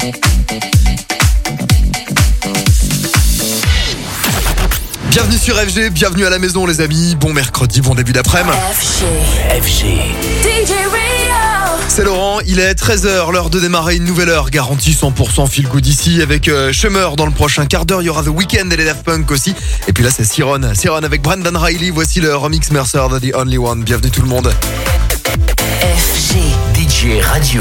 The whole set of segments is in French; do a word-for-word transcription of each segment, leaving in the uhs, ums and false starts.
Bienvenue sur F G, bienvenue à la maison les amis, bon mercredi, bon début d'après-midi. F G. F G. D J Radio. C'est Laurent, il est treize heures, l'heure de démarrer une nouvelle heure, garantie cent pour cent feel good ici, avec euh, Schumer dans le prochain quart d'heure, il y aura The Weeknd et les Daft Punk aussi, et puis là c'est Siron, Siron avec Brendan Riley, voici le remix Mercer de The Only One, bienvenue tout le monde. F G. D J Radio.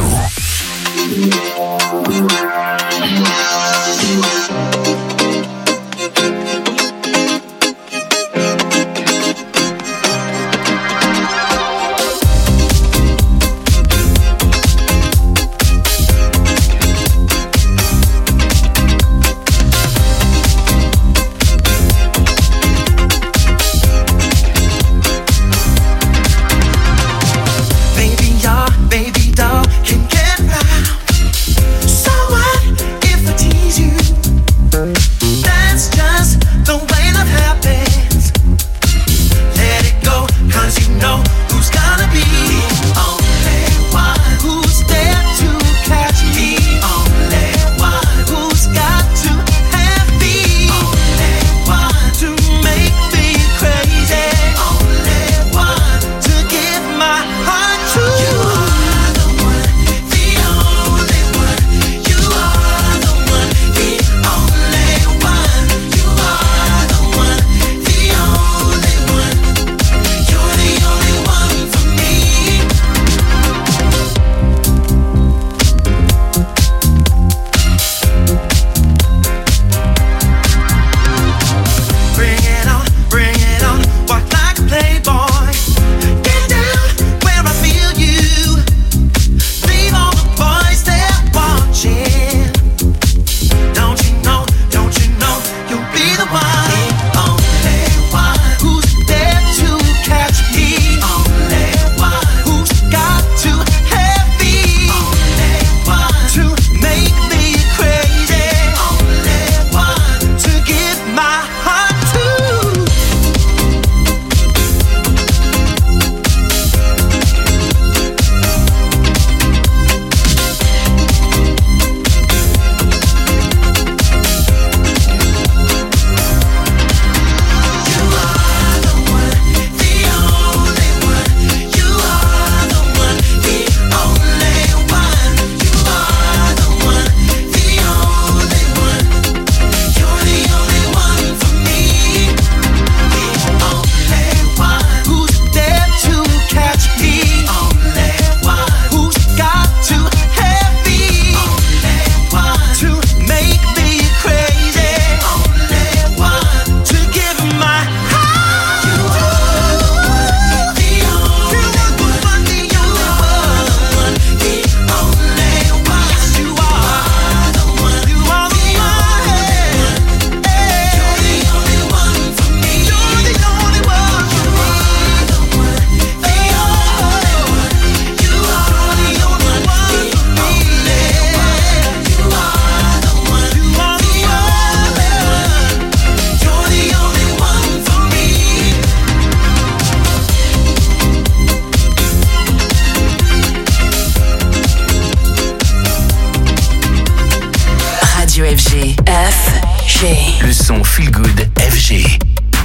Le son Feel Good F G.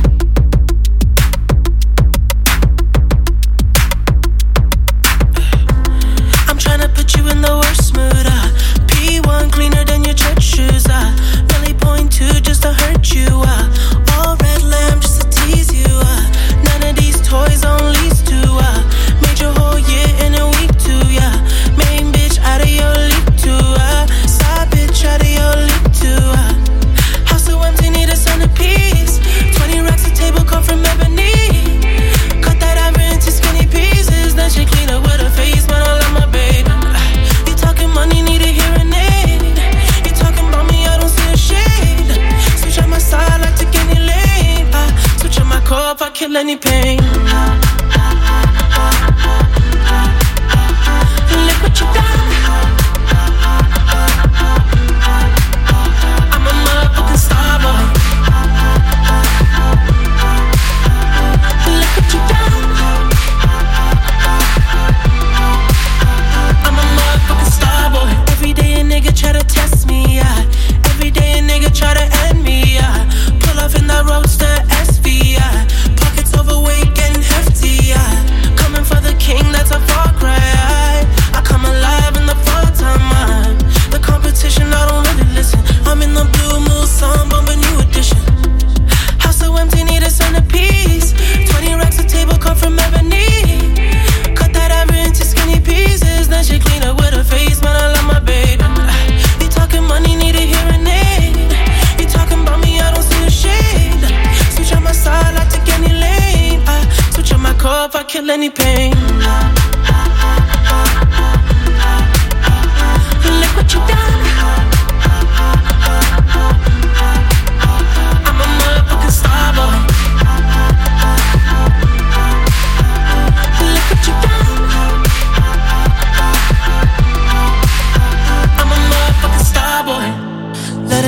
I'm trying to put you in the worst mood. Uh. P one cleaner than your church shoes. Uh. Really point two just to hurt you. Uh. All red lamb just to tease you. Uh. None of these toys on lease to. Uh. Made your whole year in a week too. Yeah. Main bitch out of your league too. Uh. Side bitch out of your league too. Uh. House so empty, need a centerpiece. Twenty racks a table come from ebony. Cut that ivory into skinny pieces. Then she clean up with her face, but I love my baby. You talking money, need a hearing aid. You talking about me, I don't see a shade. Switch on my side, I take any lane. I switch on my core if I kill any pain. Look what you done. I'm a motherfucking star boy. Look what you done. I'm a motherfucking star boy. Every day a nigga try to test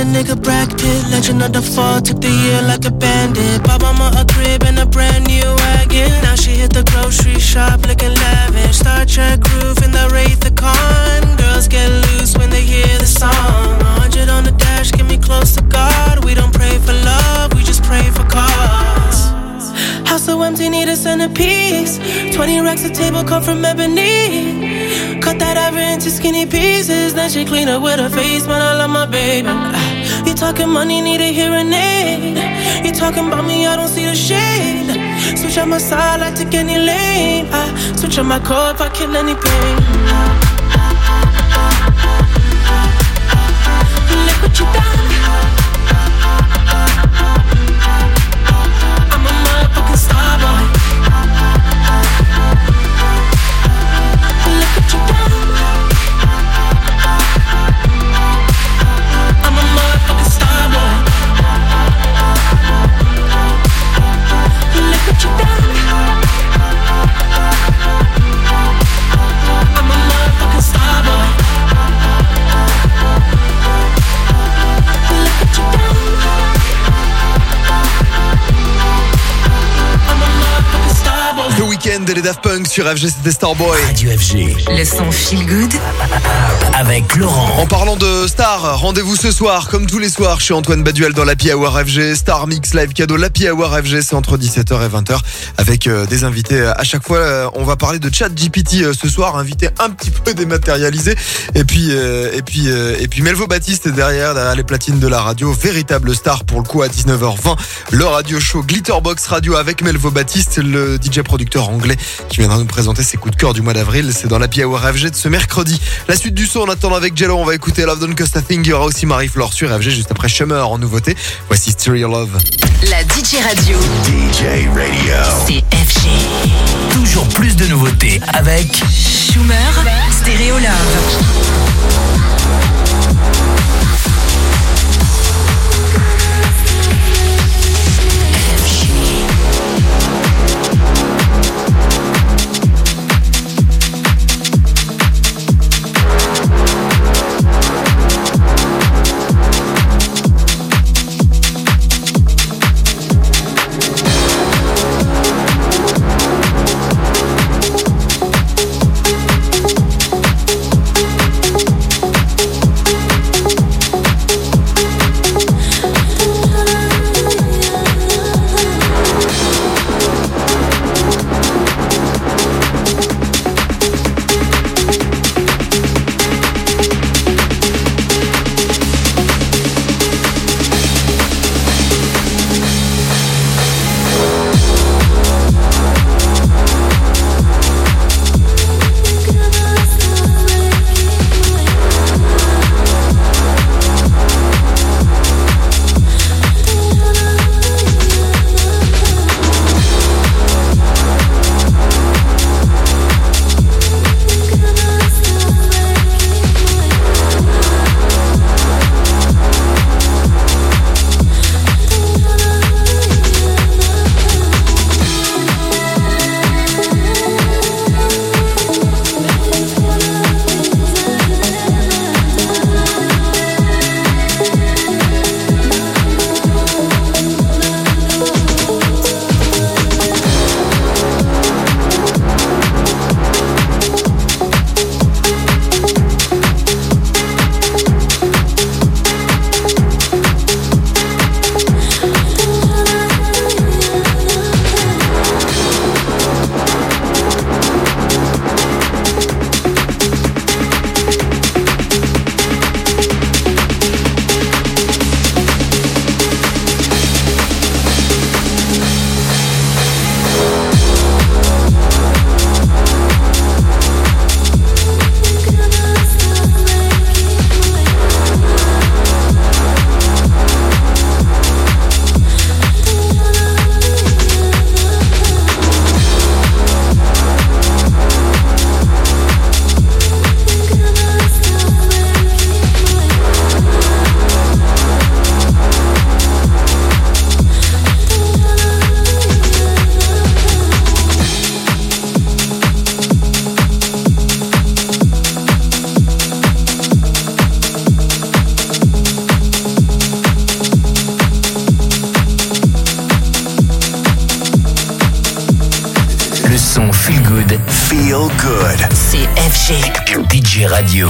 a nigga Brad Pitt, legend of the fall, took the year like a bandit. Bought mama a crib and a brand new wagon. Now she hit the grocery shop looking lavish. Star Trek roof in the Wraith the Con. Girls get loose when they hear the song. A hundred on the dash, get me close to God. We don't pray for love, we just pray for cause. House so empty, need a centerpiece. Twenty racks a table come from ebony. Cut that ever into skinny pieces. Then she clean up with her face, man, I love my baby. You talking money, need a hearing aid. You talking about me, I don't see the shade. Switch on my side, I take any lane. I switch on my core if I kill any pain. Look what you done. I'm a motherfucking star boy. Look what you done. I'm a motherfucking star boy. Look what you done. I'm a motherfucking star boy. Look what you done. I'm a motherfucking star boy. The Weeknd et les Daft Punk sur F G, c'était Starboy. Radio F G. Le son feel good. Avec Laurent. En parlant de stars, rendez-vous ce soir, comme tous les soirs, chez Antoine Baduel dans l'Happy Hour F G. Star Mix Live cadeau, l'Happy Hour F G, c'est entre dix-sept heures et vingt heures avec euh, des invités. À chaque fois, euh, on va parler de ChatGPT euh, ce soir, invité un petit peu dématérialisé. Et puis, euh, et puis, euh, et puis Melvo Baptiste est derrière, derrière les platines de la radio, véritable star pour le coup à dix-neuf heures vingt. Le radio show Glitterbox Radio avec Melvo Baptiste, le D J producteur anglais qui viendra nous présenter ses coups de cœur du mois d'avril. C'est dans l'Happy Hour F G de ce mercredi. La suite du son, en attendant avec Jello, on va écouter Love Don't Cost a Thing. Il y aura aussi Marie-Flore sur F G juste après Summer en nouveauté. Voici Stereo Love. La D J Radio. D J Radio. C'est F G. Toujours plus de nouveautés avec Schumer, Stereo Love. Look feel good. C'est F G. D J Radio.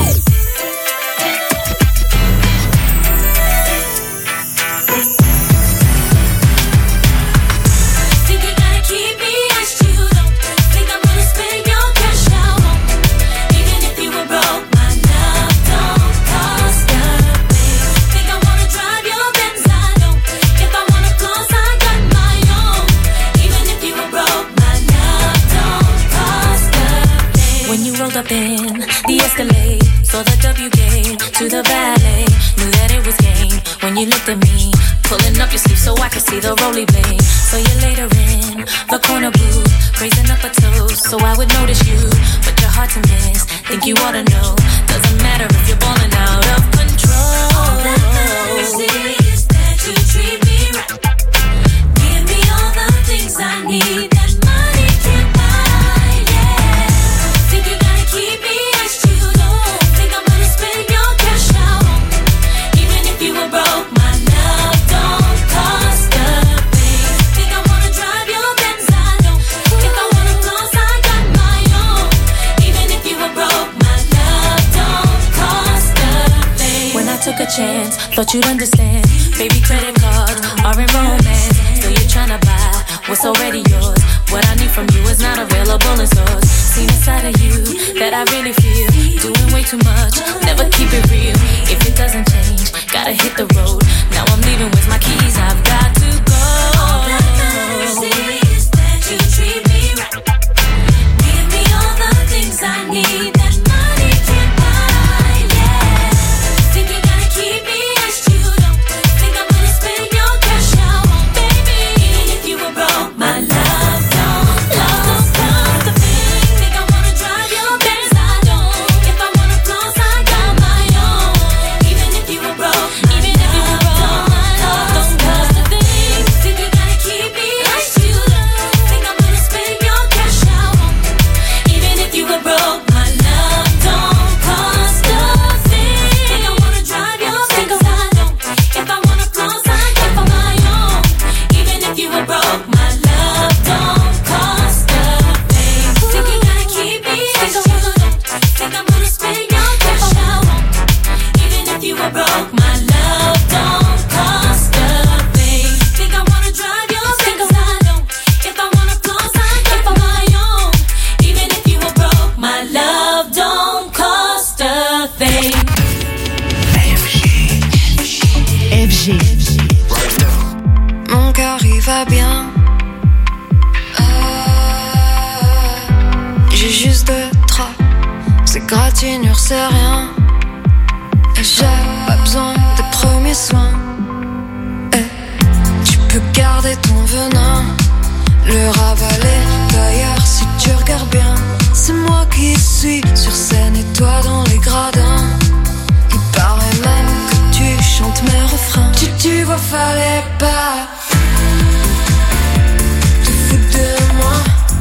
Up in the Escalade, saw the W gate to the ballet. Knew that it was game when you looked at me, pulling up your sleeve so I could see the roly blade. So you later in the corner booth, raising up a toast so I would notice you, but you're hard to miss. Think you ought to know, doesn't matter if you're balling out of control. All that matters is that you treat me right. Give me all the things I need that money can't buy. Keep me as you don't think I'm gonna spend your cash out. Even if you were broke, my love don't cost a thing. Think I wanna drive your Benz, I don't. If I wanna close, I got my own. Even if you were broke, my love don't cost a thing. When I took a chance, thought you'd understand. Baby, credit cards are in romance. So you're tryna buy what's already yours. What I need from you is not available in stores. Seen a side of you that I really feel. Doing way too much, never keep it real. If it doesn't change, gotta hit the road. Now I'm leaving with my keys, I've got to go. All that matters is that you treat me right. Give me all the things I need that money can't buy, yeah. Think you gotta keep me as you don't. Think I'm gonna spend your cash out, baby. Even if you were broke, my love. Mon cœur il va bien. Euh, j'ai juste deux traits, c'est gratinure, c'est rien. Et j'ai pas besoin des premiers soins. Et tu peux garder ton venin, le ravaler d'ailleurs si tu regardes bien. C'est moi qui suis sur scène et toi dans les gradins. Il paraît même que tu chantes mes refrains. Tu, tu vois, fallait pas te foutre de moi.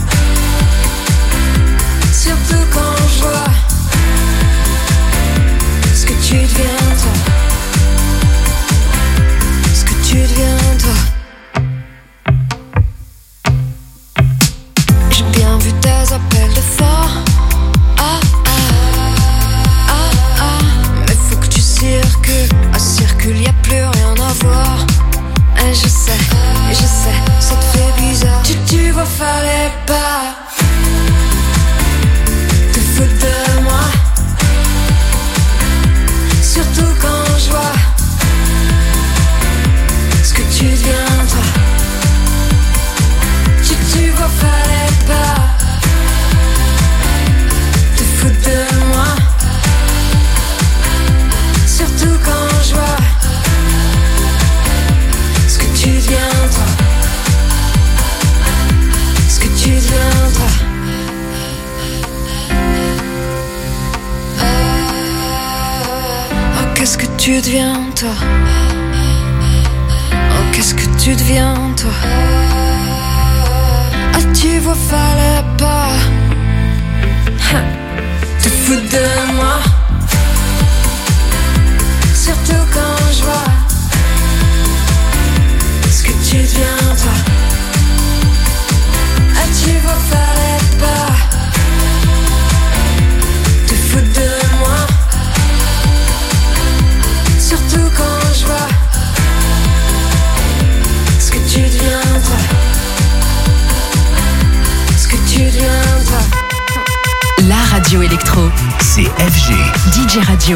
Surtout quand je vois ce que tu deviens toi. Ce que tu deviens toi. J'ai bien vu tes appels de fort. Ah ah ah ah. Mais faut que tu circules. À circule y'a plus rien à voir. Et je sais, et je sais, ça te fait bizarre. Tu, tu vois, fallait pas te foutre de moi. Surtout quand je vois ce que tu deviens toi. Tu, tu vois, fallait pas te foutre de moi. Surtout quand je vois ce que tu deviens toi. Ce que tu deviens toi. Oh, qu'est-ce que tu deviens toi. Oh, qu'est-ce que tu deviens toi. Ah, tu vois, fallait pas te foutre de moi. Surtout quand je vois ce que tu deviens toi. Ah, tu vois, fallait pas radio électro. C'est F G. D J Radio.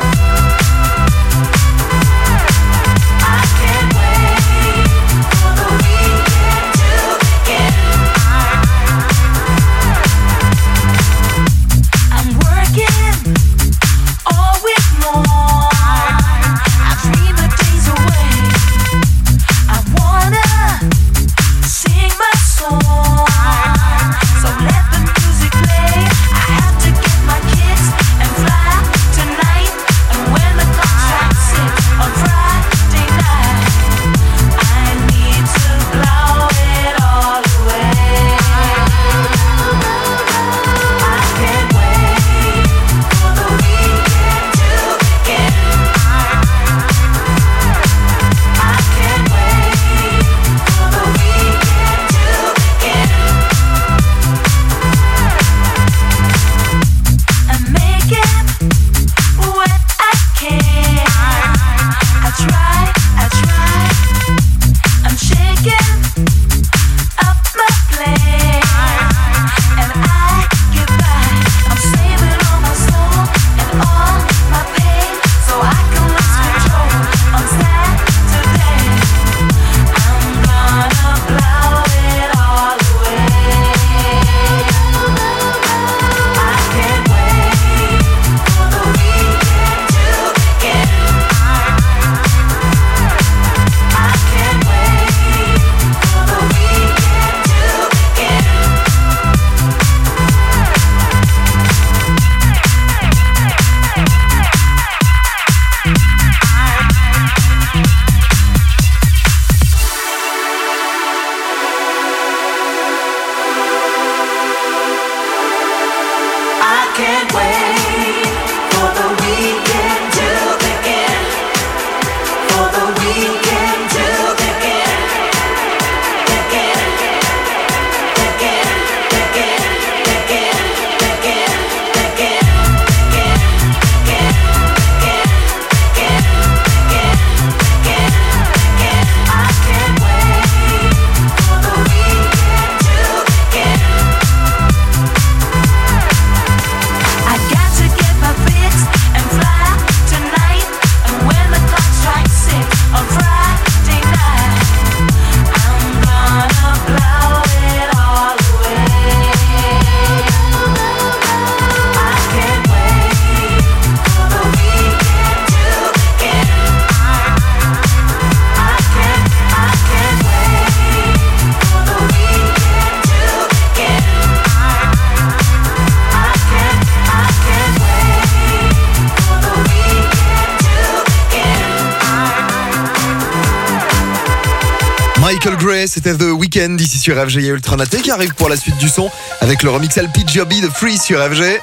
Michael Gray, c'était The Weeknd ici sur F G. Il y a Ultra Naté qui arrive pour la suite du son avec le remix L P Joby de Free sur F G.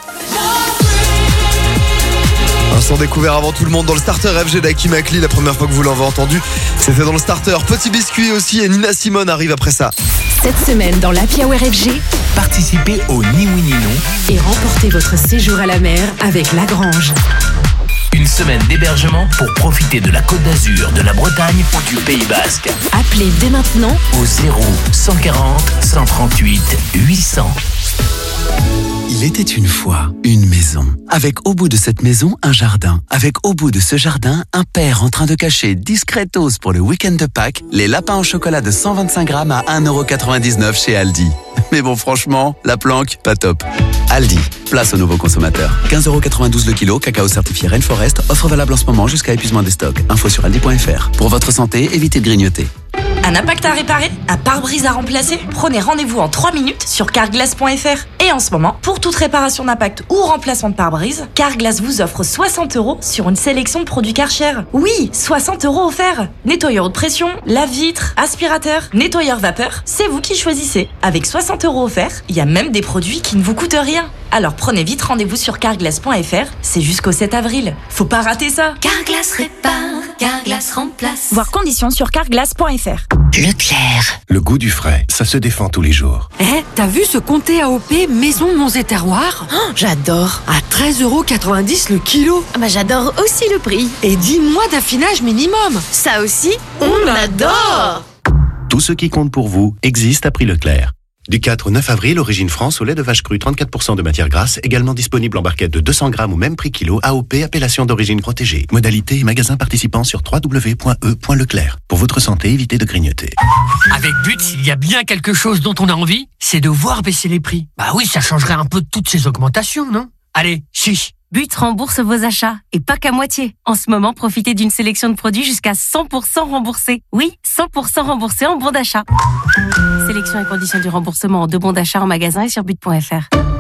Un son découvert avant tout le monde dans le starter F G d'Aki Makli. La première fois que vous l'avez entendu, c'était dans le starter Petit Biscuit aussi, et Nina Simone arrive après ça. Cette semaine dans l'Happy Hour F G, Participez au Ni Oui Ni Non et remportez votre séjour à la mer avec Lagrange. Une semaine d'hébergement pour profiter de la Côte d'Azur, de la Bretagne ou du Pays Basque. Appelez dès maintenant Au zéro cent quarante cent trente-huit huit cents. Il était une fois une maison. Avec au bout de cette maison, un jardin. Avec au bout de ce jardin, un père en train de cacher discretos pour le week-end de Pâques les lapins au chocolat de cent vingt-cinq grammes à un euro quatre-vingt-dix-neuf chez Aldi. Mais bon, franchement, la planque, pas top. Aldi, place aux nouveaux consommateurs. quinze euros quatre-vingt-douze le kilo, cacao certifié Rainforest, offre valable en ce moment jusqu'à épuisement des stocks. Info sur aldi point f r. Pour votre santé, évitez de grignoter. Un impact à réparer? Un pare-brise à remplacer? Prenez rendez-vous en trois minutes sur carglass point f r. Et en ce moment, pour toute réparation d'impact ou remplacement de pare-brise, Carglass vous offre soixante euros sur une sélection de produits Karcher. Oui, soixante euros offerts. Nettoyeur de pression, lave-vitre, aspirateur, nettoyeur vapeur, c'est vous qui choisissez. Avec soixante euros offerts, il y a même des produits qui ne vous coûtent rien. Alors prenez vite rendez-vous sur carglass point f r, c'est jusqu'au sept avril. Faut pas rater ça. Carglass répare, Carglass remplace. Voir conditions sur carglass point f r. Leclerc. Le goût du frais, ça se défend tous les jours. Eh, t'as vu ce comté A O P Maison Monts et Terroirs? Oh, j'adore. À treize euros quatre-vingt-dix le kilo. Bah, j'adore aussi le prix. Et dix mois d'affinage minimum. Ça aussi, on adore. Tout ce qui compte pour vous existe à prix Leclerc. Du quatre au neuf avril, Origine France, au lait de vache crue, trente-quatre pour cent de matière grasse, également disponible en barquette de deux cents grammes au même prix kilo, A O P, appellation d'origine protégée. Modalité et magasin participant sur w w w point e point leclerc. Pour votre santé, évitez de grignoter. Avec But, il y a bien quelque chose dont on a envie, c'est de voir baisser les prix. Bah oui, ça changerait un peu de toutes ces augmentations, non? Allez, chiche. But rembourse vos achats, et pas qu'à moitié. En ce moment, profitez d'une sélection de produits jusqu'à cent pour cent remboursés. Oui, cent pour cent remboursés en bon d'achat. Sélection et conditions du remboursement en deux bons d'achat en magasin et sur but point f r.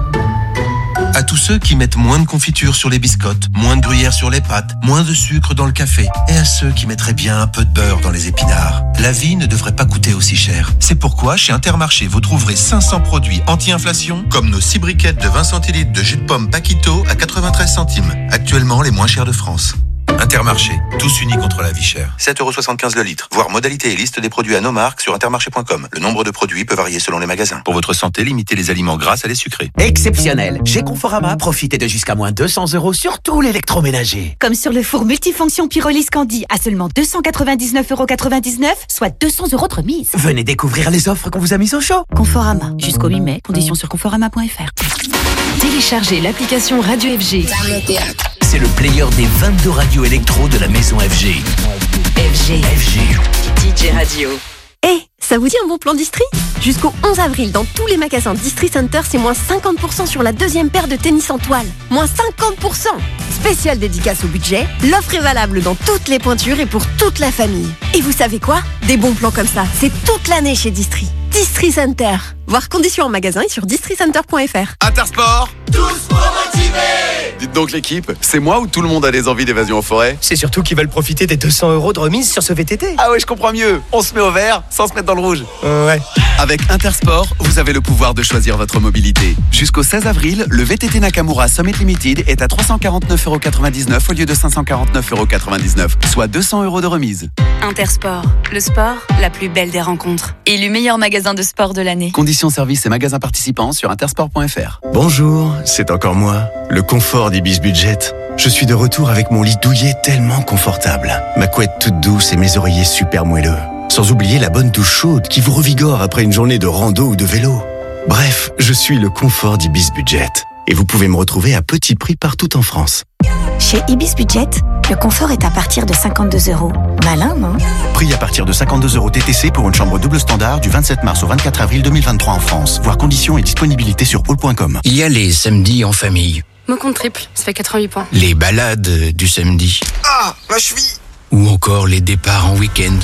À tous ceux qui mettent moins de confiture sur les biscottes, moins de gruyère sur les pâtes, moins de sucre dans le café, et à ceux qui mettraient bien un peu de beurre dans les épinards. La vie ne devrait pas coûter aussi cher. C'est pourquoi chez Intermarché, vous trouverez cinq cents produits anti-inflation, comme nos six briquettes de vingt centilitres de jus de pomme Paquito à quatre-vingt-treize centimes, actuellement les moins chers de France. Intermarché, tous unis contre la vie chère. sept euros soixante-quinze le litre. Voir modalité et liste des produits à nos marques sur intermarché point com. Le nombre de produits peut varier selon les magasins. Pour votre santé, limitez les aliments gras à les sucrés. Exceptionnel. Chez Conforama, profitez de jusqu'à moins deux cents euros sur tout l'électroménager. Comme sur le four multifonction Pyrolyse Candy à seulement deux cent quatre-vingt-dix-neuf euros quatre-vingt-dix-neuf, soit deux cents euros de remise. Venez découvrir les offres qu'on vous a mises au chaud. Conforama, jusqu'au huit mai, conditions sur conforama point f r. Téléchargez l'application Radio F G. C'est le player des vingt-deux radios électro de la maison F G. F G. F G. D J Radio. Eh, hey, ça vous dit un bon plan Distri? Jusqu'au onze avril, dans tous les magasins Distri Center, c'est moins cinquante pour cent sur la deuxième paire de tennis en toile. Moins cinquante pour cent. Spécial dédicace au budget, l'offre est valable dans toutes les pointures et pour toute la famille. Et vous savez quoi? Des bons plans comme ça, c'est toute l'année chez Distri. Distri Center. Voir conditions en magasin et sur distri center point f r. Intersport, tous pour motiver. Dites donc l'équipe, c'est moi ou tout le monde a des envies d'évasion en forêt? C'est surtout qu'ils veulent profiter des deux cents euros de remise sur ce V T T. Ah ouais, je comprends mieux. On se met au vert sans se mettre dans le rouge. Euh, ouais. Avec Intersport, vous avez le pouvoir de choisir votre mobilité. Jusqu'au seize avril, le V T T Nakamura Summit Limited est à trois cent quarante-neuf euros quatre-vingt-dix-neuf au lieu de cinq cent quarante-neuf euros quatre-vingt-dix-neuf, soit deux cents euros de remise. Intersport, le sport, la plus belle des rencontres. Élu meilleur magasin de sport de l'année. Conditions services et magasins participants sur intersport point f r. Bonjour, c'est encore moi, le confort d'Ibis Budget. Je suis de retour avec mon lit douillet tellement confortable, ma couette toute douce et mes oreillers super moelleux. Sans oublier la bonne douche chaude qui vous revigore après une journée de rando ou de vélo. Bref, je suis le confort d'Ibis Budget. Et vous pouvez me retrouver à petit prix partout en France. Chez Ibis Budget, le confort est à partir de cinquante-deux euros. Malin, non? Prix à partir de cinquante-deux euros T T C pour une chambre double standard du vingt-sept mars au vingt-quatre avril deux mille vingt-trois en France. Voir conditions et disponibilité sur all point com. Il y a les samedis en famille. Mon compte triple, ça fait quatre-vingt-huit points. Les balades du samedi. Ah, ma cheville. Ou encore les départs en week-end.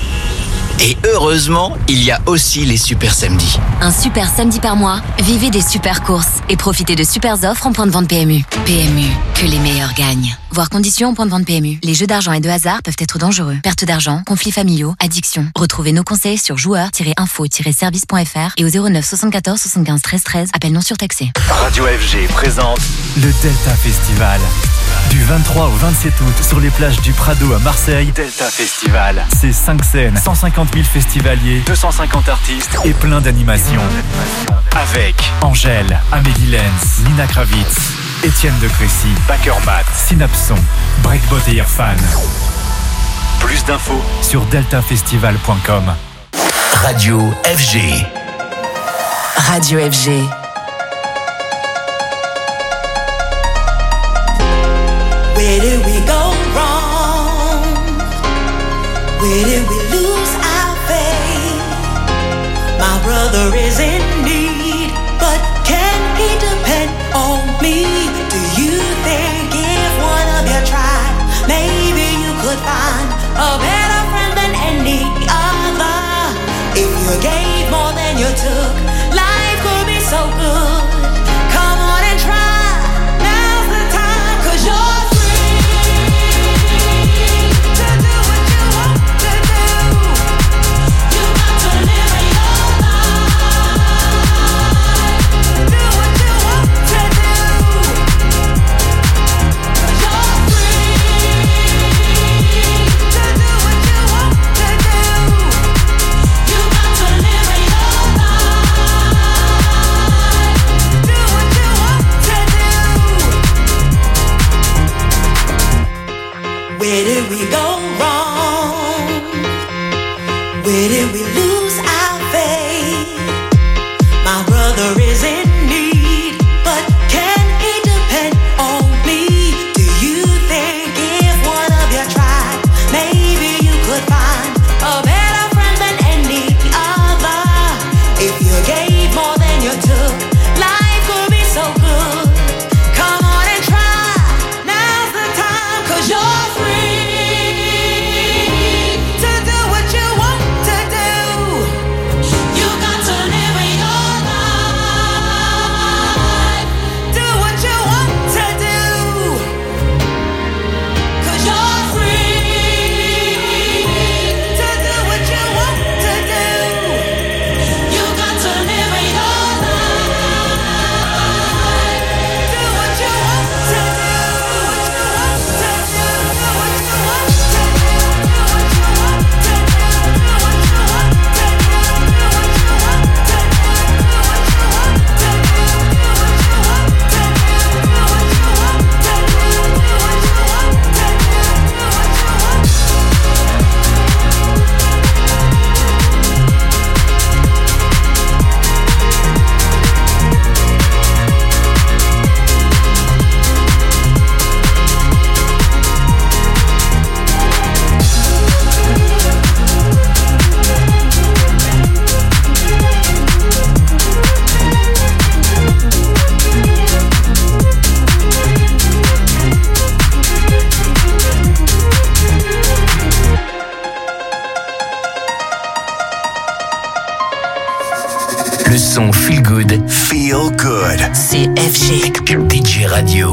Et heureusement, il y a aussi les super samedis. Un super samedi par mois, vivez des super courses et profitez de super offres en point de vente P M U. P M U, que les meilleurs gagnent. Voir conditions en point de vente P M U. Les jeux d'argent et de hasard peuvent être dangereux. Perte d'argent, conflits familiaux, addiction. Retrouvez nos conseils sur joueurs tiret info tiret service point f r et au zéro neuf soixante-quatorze soixante-quinze treize treize. Appel non surtaxé. Radio F G présente le Delta Festival. Du vingt-trois au vingt-sept août, sur les plages du Prado à Marseille, Delta Festival. C'est cinq scènes, cent cinquante mille festivaliers, deux cent cinquante artistes et plein d'animations. Avec Angèle, Amélie Lenz, Nina Kravitz, Étienne de Crécy, Backermat, Synapson, Breakbot et Irfan. Plus d'infos sur delta festival point com. Radio F G. Radio F G. Where did we go wrong? Where did we lose our faith? My brother is in need, but can he depend on me? Do you think if one of you tried, maybe you could find a better friend than any other? If you gave more than you took, life could be so good. Come on and try, now's the time, 'cause you're where did we go wrong? Where did we lose our faith? Feel good. C F G. D J Radio.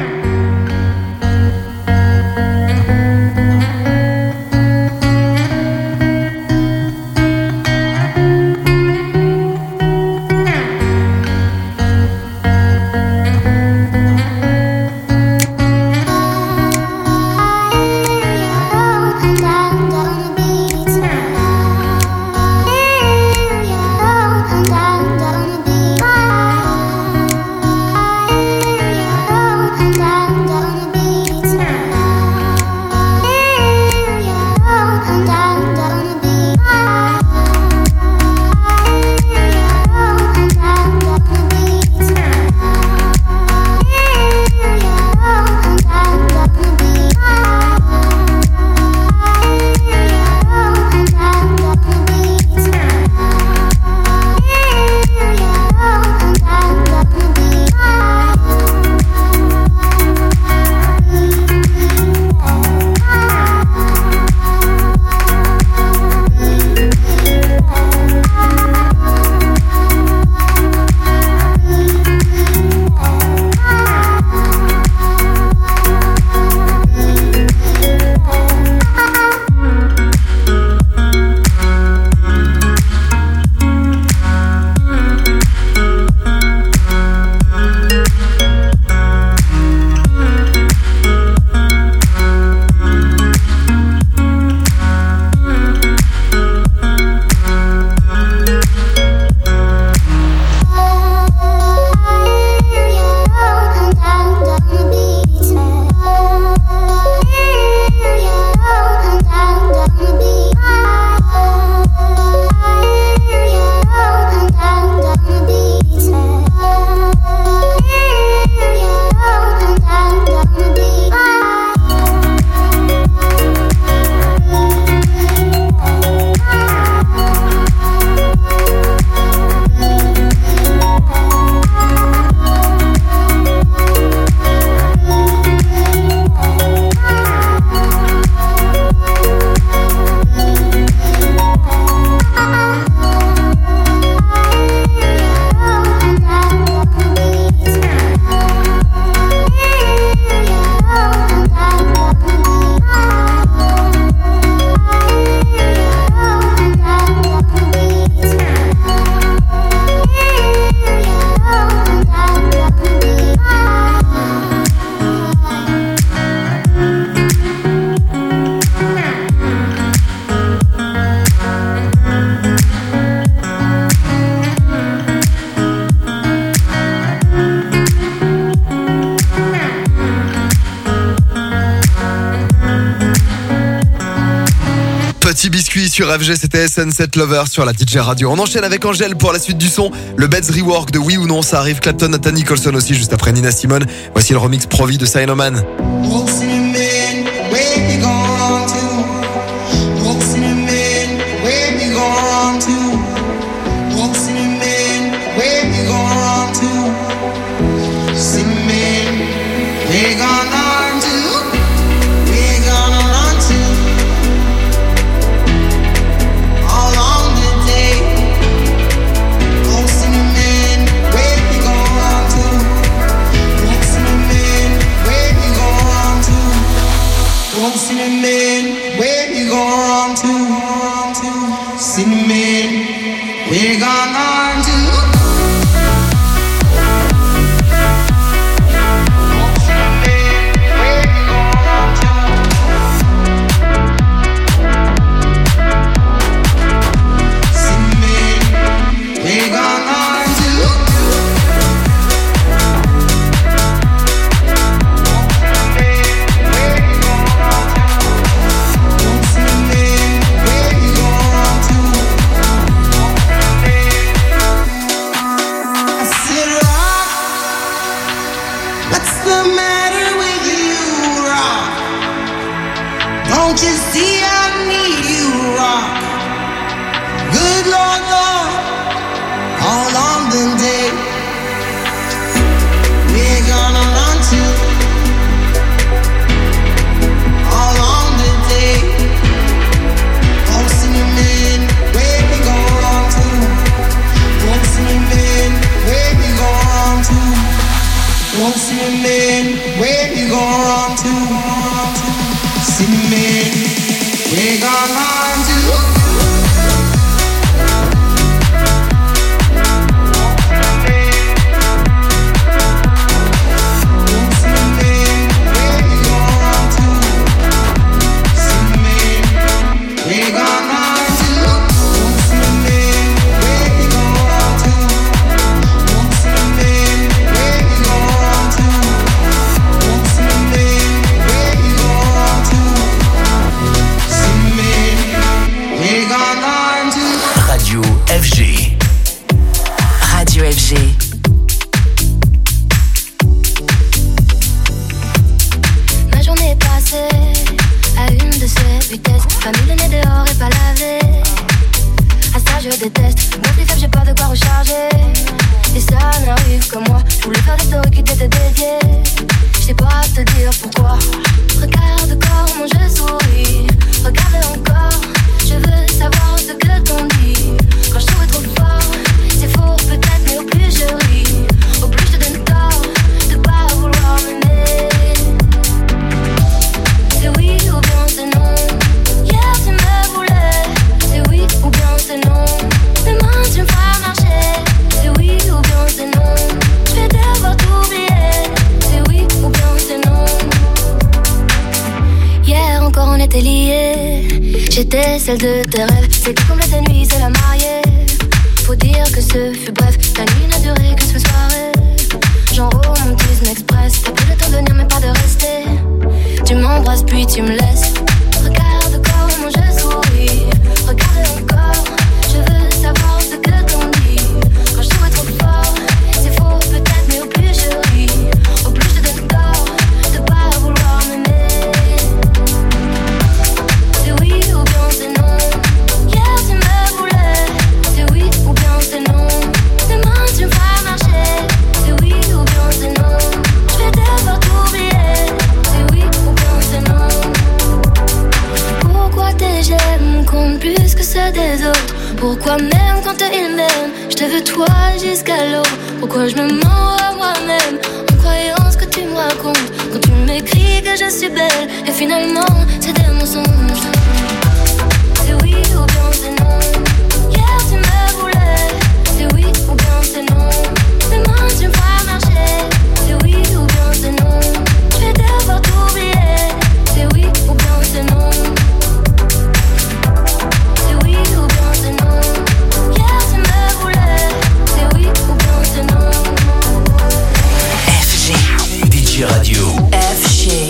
Petit biscuit sur F G, c'était Sunset Lover sur la D J Radio. On enchaîne avec Angèle pour la suite du son. Le Beds Rework de Oui ou Non, ça arrive. Clapton, Nathan Nicholson aussi, juste après Nina Simone. Voici le remix Provi de Sinoman. Cinnamon, where you gone to? Cinnamon, where you gone to? Don't you see I need you, rock? Good Lord, Lord, all on the day we're gonna run to, all on the day. Oh, cinnamon, where we going to? Oh, cinnamon, where we going? Celle de tes rêves, c'est que comme la nuit, c'est la mariée. Faut dire que ce fut bref, la nuit n'a duré que cette soirée. Genre romantisme express, t'as pris le temps de venir mais pas de rester. Tu m'embrasses puis tu me laisses. Regarde comment je souris, regarde encore. Je veux savoir ce que t'en dis. Quand je trouve trop fort, c'est faux peut-être mais au plus je ris. Au plus je te donne tort, de pas vouloir m'aimer. C'est oui ou bien c'est non. Hier tu me voulais. C'est oui ou bien c'est non. Demain tu me feras marcher. C'est oui ou bien c'est non. Je vais devoir t'oublier. C'est oui ou bien c'est non. Pourquoi tes j'aime comptent plus que ceux des autres? Pourquoi même quand ils m'aiment, je te veux toi jusqu'à l'eau? Pourquoi je me mens à moi-même en croyant ce que tu me racontes? Quand tu m'écris que je suis belle et finalement c'est des mensonges. C'est oui ou bien c'est non. Hier tu me voulais. C'est oui ou bien c'est non. Demain tu me feras marcher. C'est oui ou bien c'est non. Je vais devoir t'oublier. C'est oui ou bien c'est non. C'est oui ou bien c'est non. Hier tu me voulais. C'est oui ou bien c'est non. F G D J Radio F G.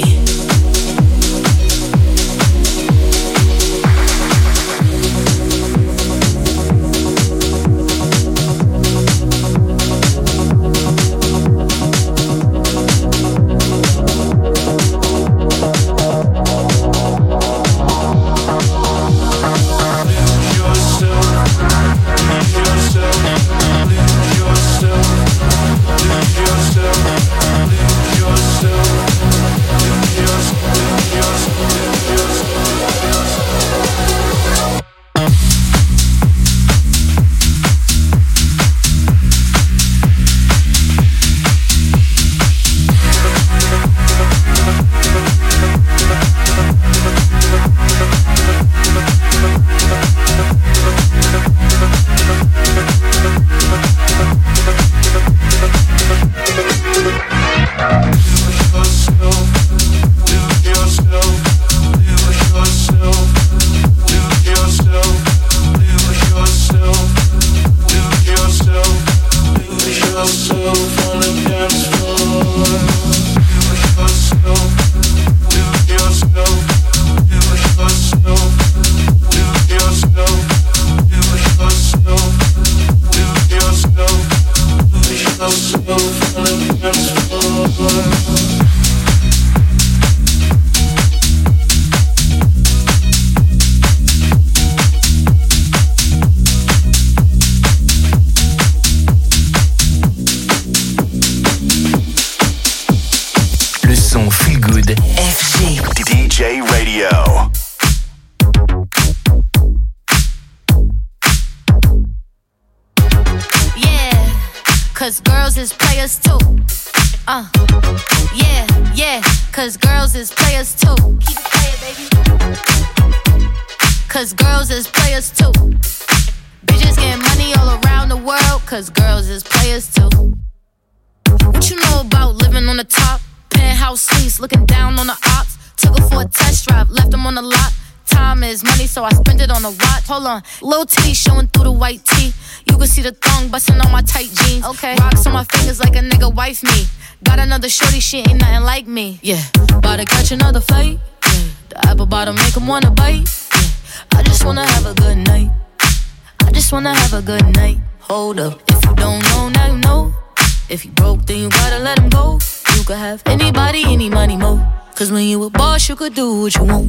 Cause girls is players too. Uh, yeah, yeah, cause girls is players too. Keep it playing, baby. Cause girls is players too. Bitches getting money all around the world, cause girls is players too. What you know about living on the top? Penthouse suites, looking down on the ops. Took her for a test drive, left them on the lot. Time is money, so I spend it on a watch. Hold on, little titty showing through the white tee. You can see the thong busting on my tight jeans. Okay, rocks on my fingers like a nigga wife me. Got another shorty, she ain't nothing like me. Yeah, about to catch another fight. Yeah, the apple bottom make him wanna bite. Yeah, I just wanna have a good night. I just wanna have a good night. Hold up, if you don't know, now you know. If you broke, then you gotta let him go. You could have anybody, any money, mo. Cause when you a boss, you could do what you want.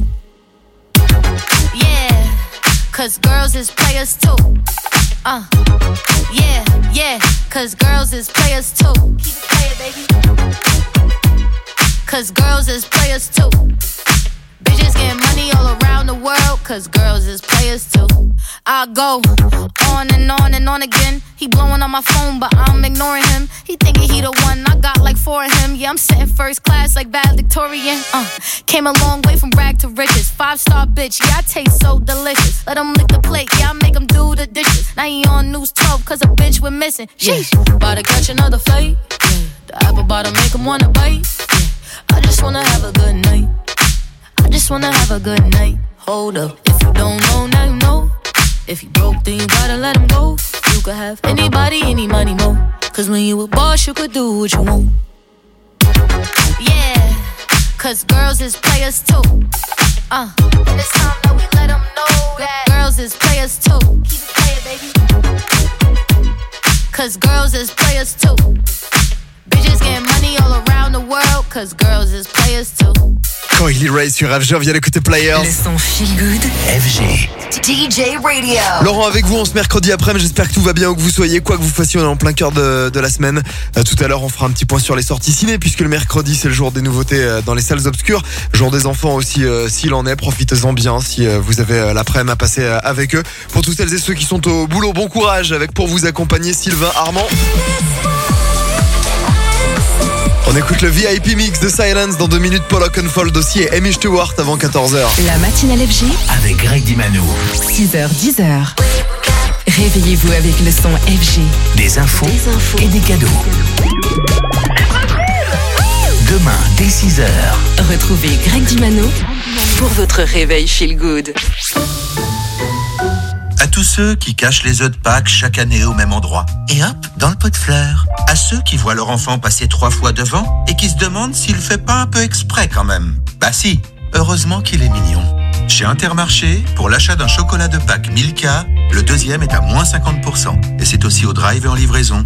Yeah, cause girls is players too. Uh, yeah, yeah, cause girls is players too. Keep it playing, baby. Cause girls is players too. Bitches getting money all around the world, cause girls is players too. I go on and on and on again. He blowing on my phone, but I'm ignoring him. He thinking he the one, I got like four of him. Yeah, I'm sitting first class like valedictorian. Uh, came a long way from rag to riches. Five star bitch, yeah, I taste so delicious. Let him lick the plate, yeah, I make him do the dishes. Now he on news twelve, cause a bitch went missing. Sheesh, yeah. About to catch another fight. Yeah. The apple bottom make him wanna bite. Yeah. I just wanna have a good night. I just wanna have a good night. Hold up, if you don't know, now you know. If you broke, then you gotta let him go. You could have anybody, any money, mo. Cause when you a boss, you could do what you want. Yeah, cause girls is players too. Uh, and it's time that we let them know that girls is players too. Keep it playing, baby. Cause girls is players too. Bitches getting money all around the world, cause girls is players too. Coily Ray sur F G, on vient d'écouter Players. Le son feel good. F G. D J Radio. Laurent avec vous en ce mercredi après-midi, j'espère que tout va bien où que vous soyez, quoi que vous fassiez, on est en plein cœur de, de la semaine. Euh, tout à l'heure on fera un petit point sur les sorties ciné, puisque le mercredi c'est le jour des nouveautés euh, dans les salles obscures. Jour des enfants aussi, euh, s'il en est, profitez-en bien si euh, vous avez euh, l'après-midi à passer euh, avec eux. Pour tous celles et ceux qui sont au boulot, bon courage avec pour vous accompagner Sylvain Armand. On écoute le V I P mix de Silence dans deux minutes. Paul Oakenfold aussi et Amy Stewart avant quatorze heures. La matinale F G avec Greg Dimano. six heures dix heures. Réveillez-vous avec le son F G. Des infos, Des infos. et des cadeaux. Demain dès six heures. Retrouvez Greg Dimano pour votre réveil feel good. À tous ceux qui cachent les œufs de Pâques chaque année au même endroit. Et hop, dans le pot de fleurs. À ceux qui voient leur enfant passer trois fois devant et qui se demandent s'il le fait pas un peu exprès quand même. Bah si, heureusement qu'il est mignon. Chez Intermarché, pour l'achat d'un chocolat de Pâques Milka, le deuxième est à moins cinquante pour cent. Et c'est aussi au drive et en livraison.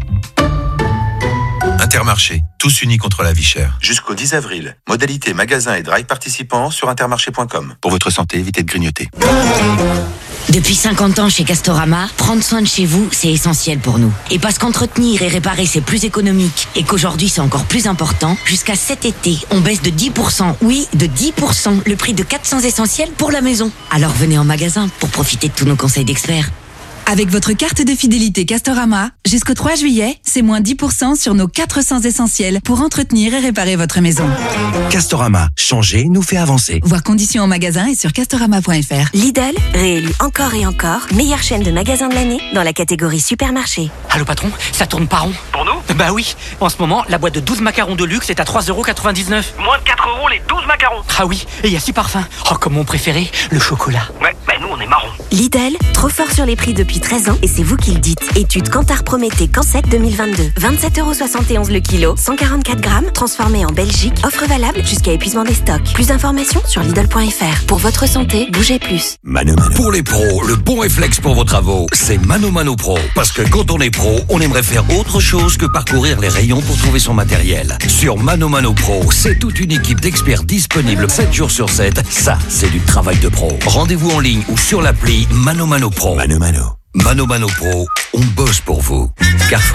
Intermarché, tous unis contre la vie chère. Jusqu'au dix avril. Modalité magasin et drive participants sur intermarché point com. Pour votre santé, évitez de grignoter. Depuis cinquante ans chez Castorama, prendre soin de chez vous, c'est essentiel pour nous. Et parce qu'entretenir et réparer, c'est plus économique et qu'aujourd'hui, c'est encore plus important, jusqu'à cet été, on baisse de dix pour cent, oui, de dix pour cent, le prix de quatre cents essentiels pour la maison. Alors venez en magasin pour profiter de tous nos conseils d'experts. Avec votre carte de fidélité Castorama, jusqu'au trois juillet, c'est moins dix pour cent sur nos quatre cents essentiels pour entretenir et réparer votre maison. Castorama, changer nous fait avancer. Voir conditions en magasin et sur castorama point f r. Lidl, réélu encore et encore, meilleure chaîne de magasins de l'année dans la catégorie supermarché. Allô patron, ça tourne pas rond. Pour nous? Bah oui, en ce moment, la boîte de douze macarons de luxe est à trois euros quatre-vingt-dix-neuf. Moins de quatre euros les douze macarons. Ah oui, et il y a six parfums. Oh, comme mon préféré, le chocolat. Ouais, bah nous on est marron. Lidl, trop fort sur les prix depuis treize ans et c'est vous qui le dites. Étude Kantar Prométhée Cancet deux mille vingt-deux. vingt-sept euros soixante et onze le kilo, cent quarante-quatre grammes, transformé en Belgique. Offre valable jusqu'à épuisement des stocks. Plus d'informations sur Lidl point f r. Pour votre santé, bougez plus. Mano Mano. Pour les pros, le bon réflexe pour vos travaux, c'est Mano Mano Pro. Parce que quand on est pro, on aimerait faire autre chose que parcourir les rayons pour trouver son matériel. Sur Mano Mano Pro, c'est toute une équipe d'experts disponibles sept jours sur sept. Ça, c'est du travail de pro. Rendez-vous en ligne ou sur l'appli Mano Mano Pro. Mano Mano. Mano Mano Pro, on bosse pour vous. Carrefour.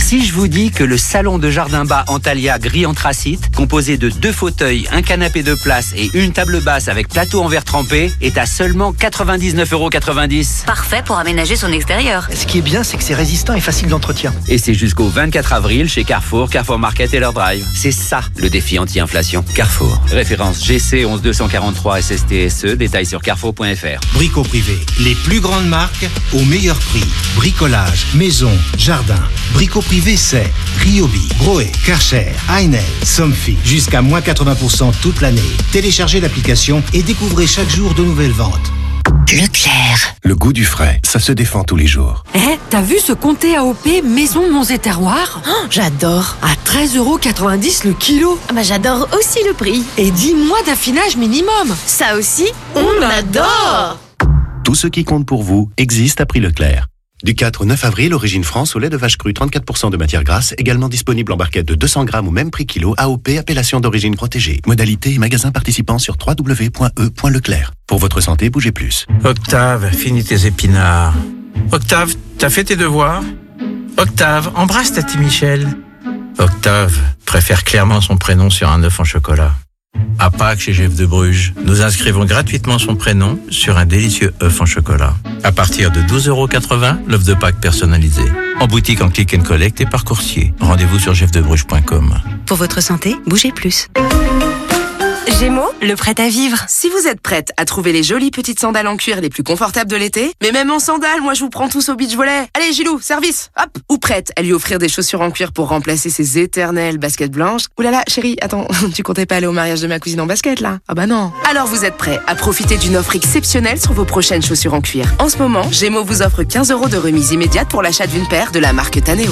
Si je vous dis que le salon de jardin bas Antalya gris anthracite, composé de deux fauteuils, un canapé de place et une table basse avec plateau en verre trempé, est à seulement quatre-vingt-dix-neuf euros quatre-vingt-dix. Parfait pour aménager son extérieur. Ce qui est bien, c'est que c'est résistant et facile d'entretien. Et c'est jusqu'au vingt-quatre avril chez Carrefour, Carrefour Market et leur drive. C'est ça le défi anti-inflation. Carrefour. Référence G C onze deux cent quarante-trois S S T S E. Détails sur carrefour point f r. Brico Privé. Les plus grandes marques au meilleur prix. Bricolage, maison, jardin. Brico Privé, c'est Ryobi, Broé, Karcher, Heinel, Somfy. Jusqu'à moins quatre-vingts pour cent toute l'année. Téléchargez l'application et découvrez chaque jour de nouvelles ventes. Leclerc. Le goût du frais, ça se défend tous les jours. Eh, t'as vu ce comté A O P Maison Monts et Terroirs? Oh, j'adore. À treize euros quatre-vingt-dix le kilo. Ah bah j'adore aussi le prix. Et dix mois d'affinage minimum. Ça aussi, on adore. Tout ce qui compte pour vous existe à prix Leclerc. Du quatre au neuf avril, Origine France au lait de vache crue, trente-quatre pour cent de matière grasse, également disponible en barquette de deux cents grammes au même prix kilo, A O P, appellation d'origine protégée. Modalité et magasin participant sur w w w point e point leclerc. Pour votre santé, bougez plus. Octave, finis tes épinards. Octave, t'as fait tes devoirs? Octave, embrasse Tati Michel. Octave préfère clairement son prénom sur un œuf en chocolat. À Pâques, chez Jeff de Bruges, nous inscrivons gratuitement son prénom sur un délicieux œuf en chocolat. À partir de douze euros quatre-vingts, l'œuf de Pâques personnalisé. En boutique, en click and collect et par coursier. Rendez-vous sur jeff de bruges point com. Pour votre santé, bougez plus. Gémeaux, le prêt à vivre. Si vous êtes prête à trouver les jolies petites sandales en cuir les plus confortables de l'été, mais même en sandales, moi je vous prends tous au beach volley. Allez Gilou, service, hop. Ou prête à lui offrir des chaussures en cuir pour remplacer ses éternelles baskets blanches. Ouh là là, chérie, attends, tu comptais pas aller au mariage de ma cousine en basket là? Ah bah non. Alors vous êtes prêts à profiter d'une offre exceptionnelle sur vos prochaines chaussures en cuir. En ce moment, Gémeaux vous offre quinze euros de remise immédiate pour l'achat d'une paire de la marque Taneo.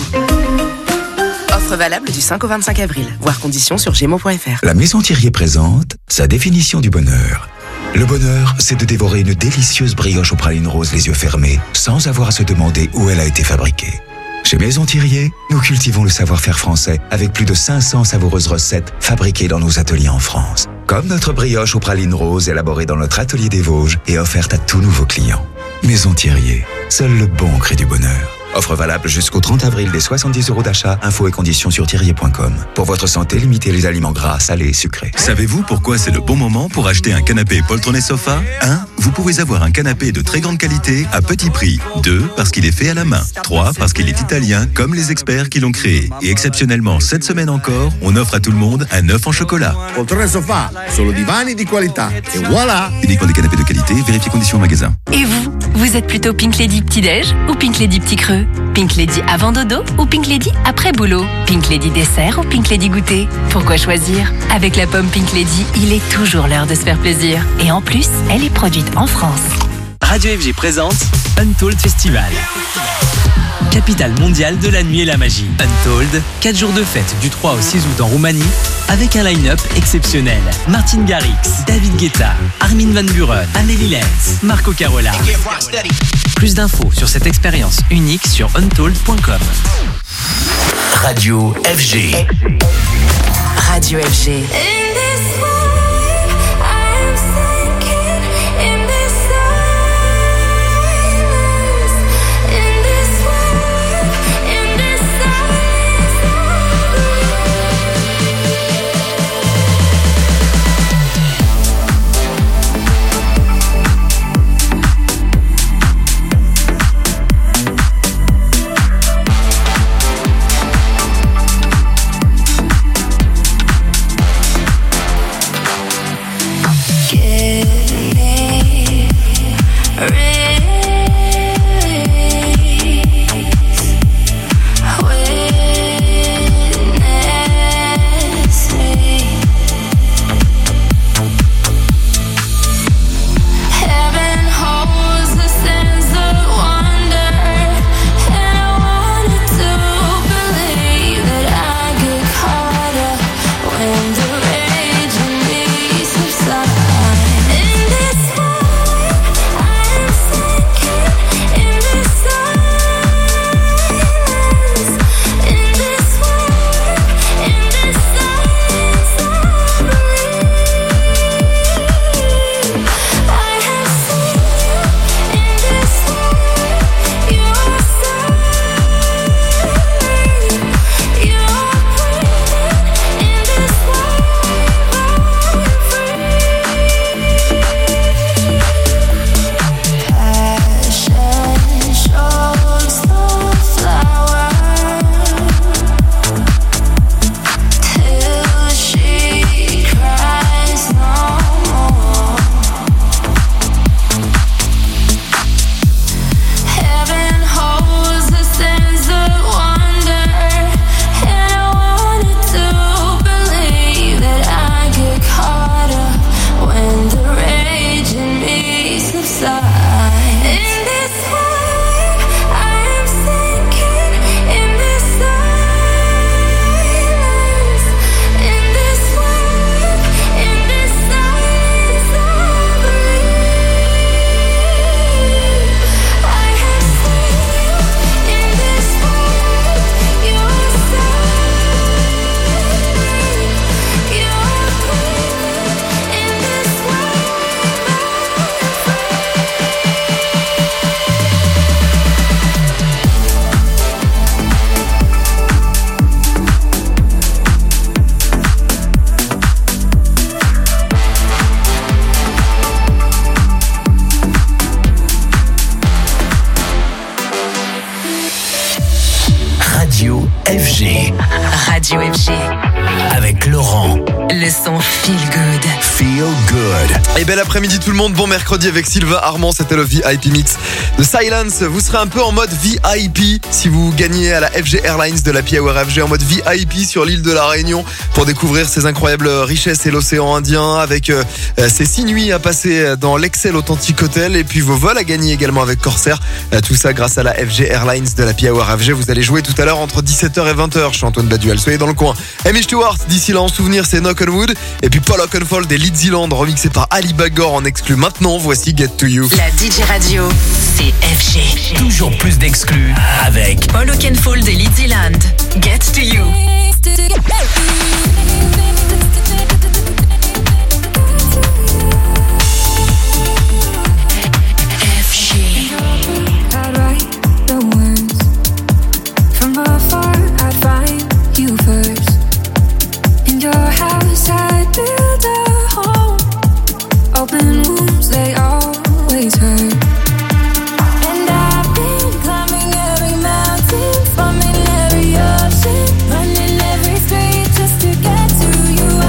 Offre valable du cinq au vingt-cinq avril. Voir conditions sur gémeaux point f r. La Maison Thierry présente sa définition du bonheur. Le bonheur, c'est de dévorer une délicieuse brioche aux pralines roses les yeux fermés, sans avoir à se demander où elle a été fabriquée. Chez Maison Thierry, nous cultivons le savoir-faire français avec plus de cinq cents savoureuses recettes fabriquées dans nos ateliers en France. Comme notre brioche aux pralines roses élaborée dans notre atelier des Vosges et offerte à tous nouveaux clients. Maison Thierry, seul le bon crée du bonheur. Offre valable jusqu'au trente avril des soixante-dix euros d'achat. Infos et conditions sur thierry point com. Pour votre santé, limitez les aliments gras, salés et sucrés. Savez-vous pourquoi c'est le bon moment pour acheter un canapé poltronné sofa? un. Vous pouvez avoir un canapé de très grande qualité à petit prix. deux. Parce qu'il est fait à la main. trois. Parce qu'il est italien comme les experts qui l'ont créé. Et exceptionnellement, cette semaine encore, on offre à tout le monde un œuf en chocolat. Poltrone sofa, solo divani di qualità. Et voilà! Uniquement des canapés de qualité, vérifiez conditions en magasin. Et vous, vous êtes plutôt Pink Lady petit-déj ou Pink Lady petit creux? Pink Lady avant dodo ou Pink Lady après boulot? Pink Lady dessert ou Pink Lady goûter? Pourquoi choisir? Avec la pomme Pink Lady, il est toujours l'heure de se faire plaisir. Et en plus, elle est produite en France. Radio F G présente Untold Festival. Capitale mondiale de la nuit et la magie. Untold, quatre jours de fête du trois au six août en Roumanie, avec un line-up exceptionnel. Martin Garrix, David Guetta, Armin van Buuren, Amélie Lenz, Marco Carola. Plus d'infos sur cette expérience unique sur untold point com. Radio F G. Radio F G. Et bel après-midi tout le monde, bon mercredi avec Sylvain Armand, c'était le V I P Mix de Silence. Vous serez un peu en mode V I P si vous gagnez à la F G Airlines de l'Happy Hour F G, en mode V I P sur l'île de la Réunion pour découvrir ses incroyables richesses et l'océan Indien avec euh, ses six nuits à passer dans l'Excel Authentic Hotel et puis vos vols à gagner également avec Corsair. Euh, tout ça grâce à la F G Airlines de l'Happy Hour F G. Vous allez jouer tout à l'heure entre dix-sept heures et vingt heures. Je suis Antoine Baduel, soyez dans le coin. Amy Stewart, d'ici là en souvenir c'est Knock on Wood et puis Paul Oakenfold et Lead Zealand remixé par Ali Bagor en exclu. Maintenant, voici Get To You. La D J Radio, c'est F G. Toujours plus d'exclus avec Paul Oakenfold et Lead Zealand. Get To You. Open wounds, they always hurt. And I've been climbing every mountain, swimming every ocean, running every street just to get to you.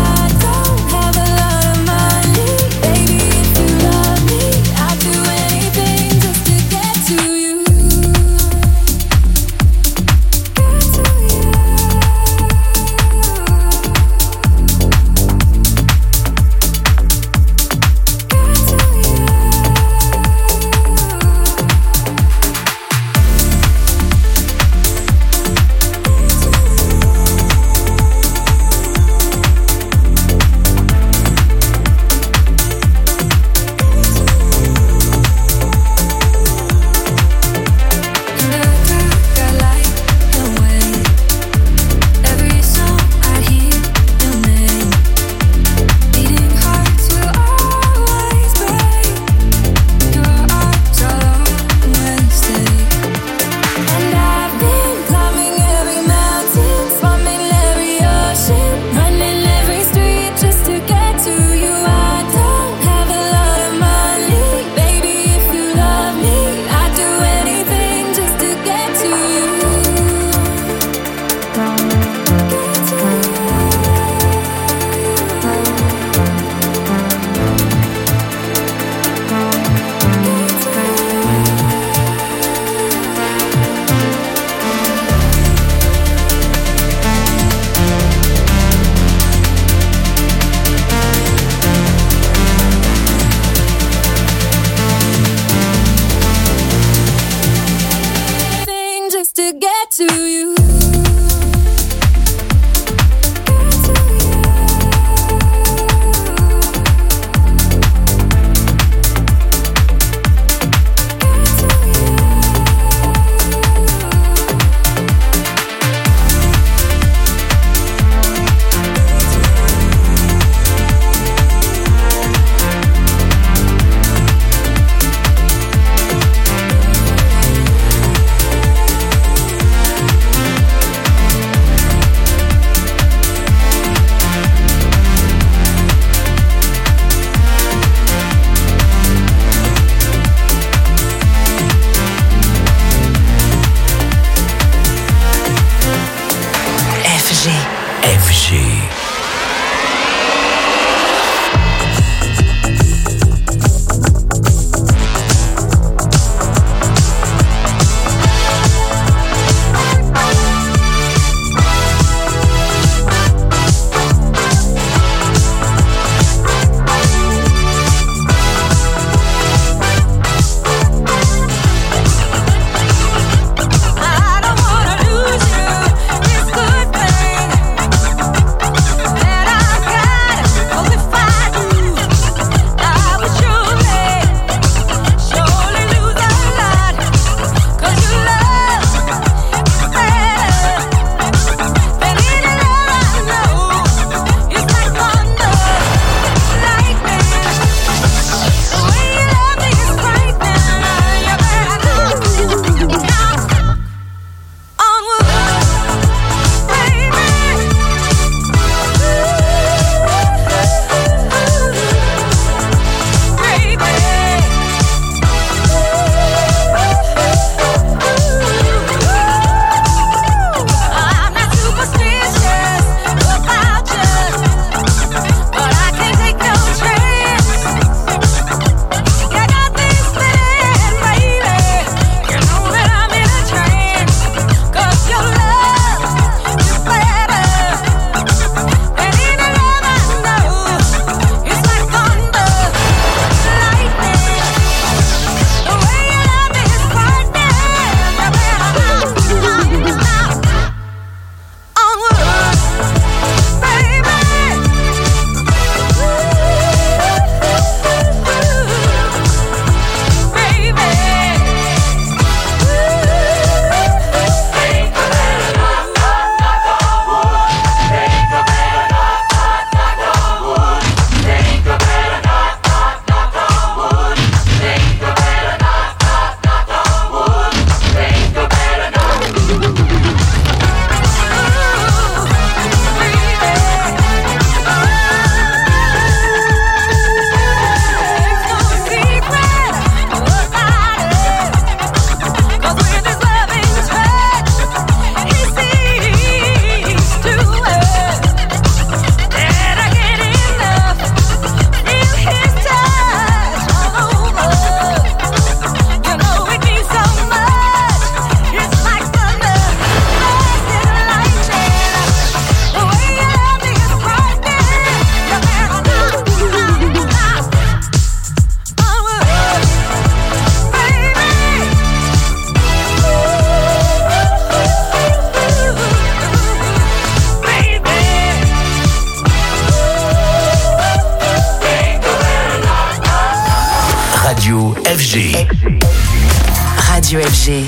Radio F G. Radio F G.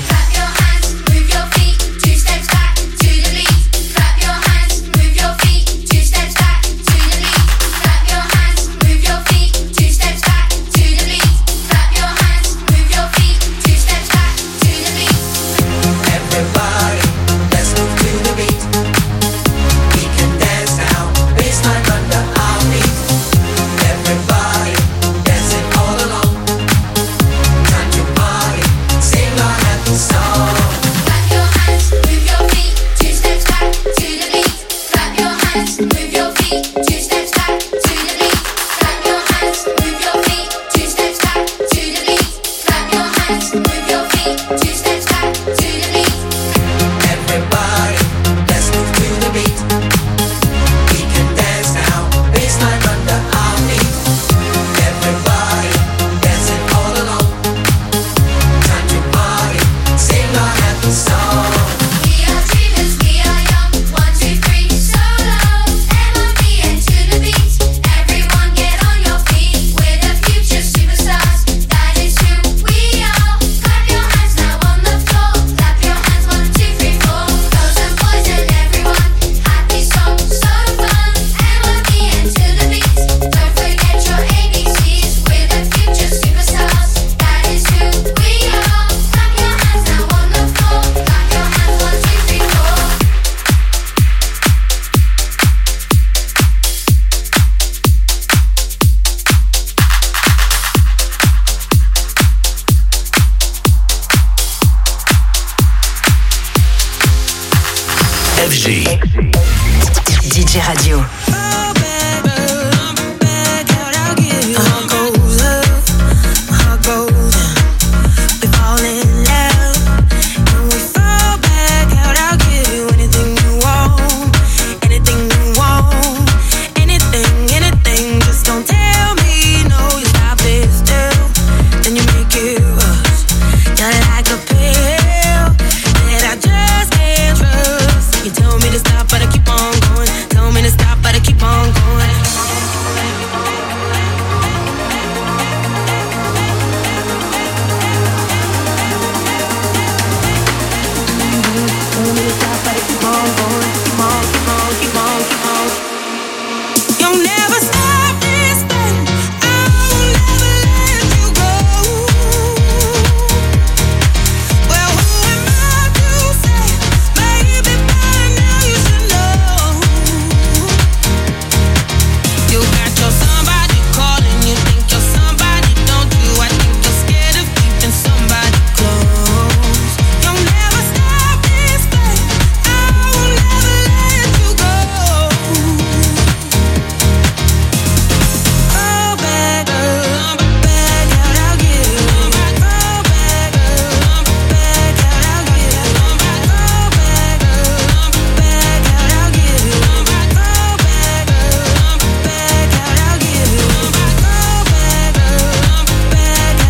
F G. D J Radio.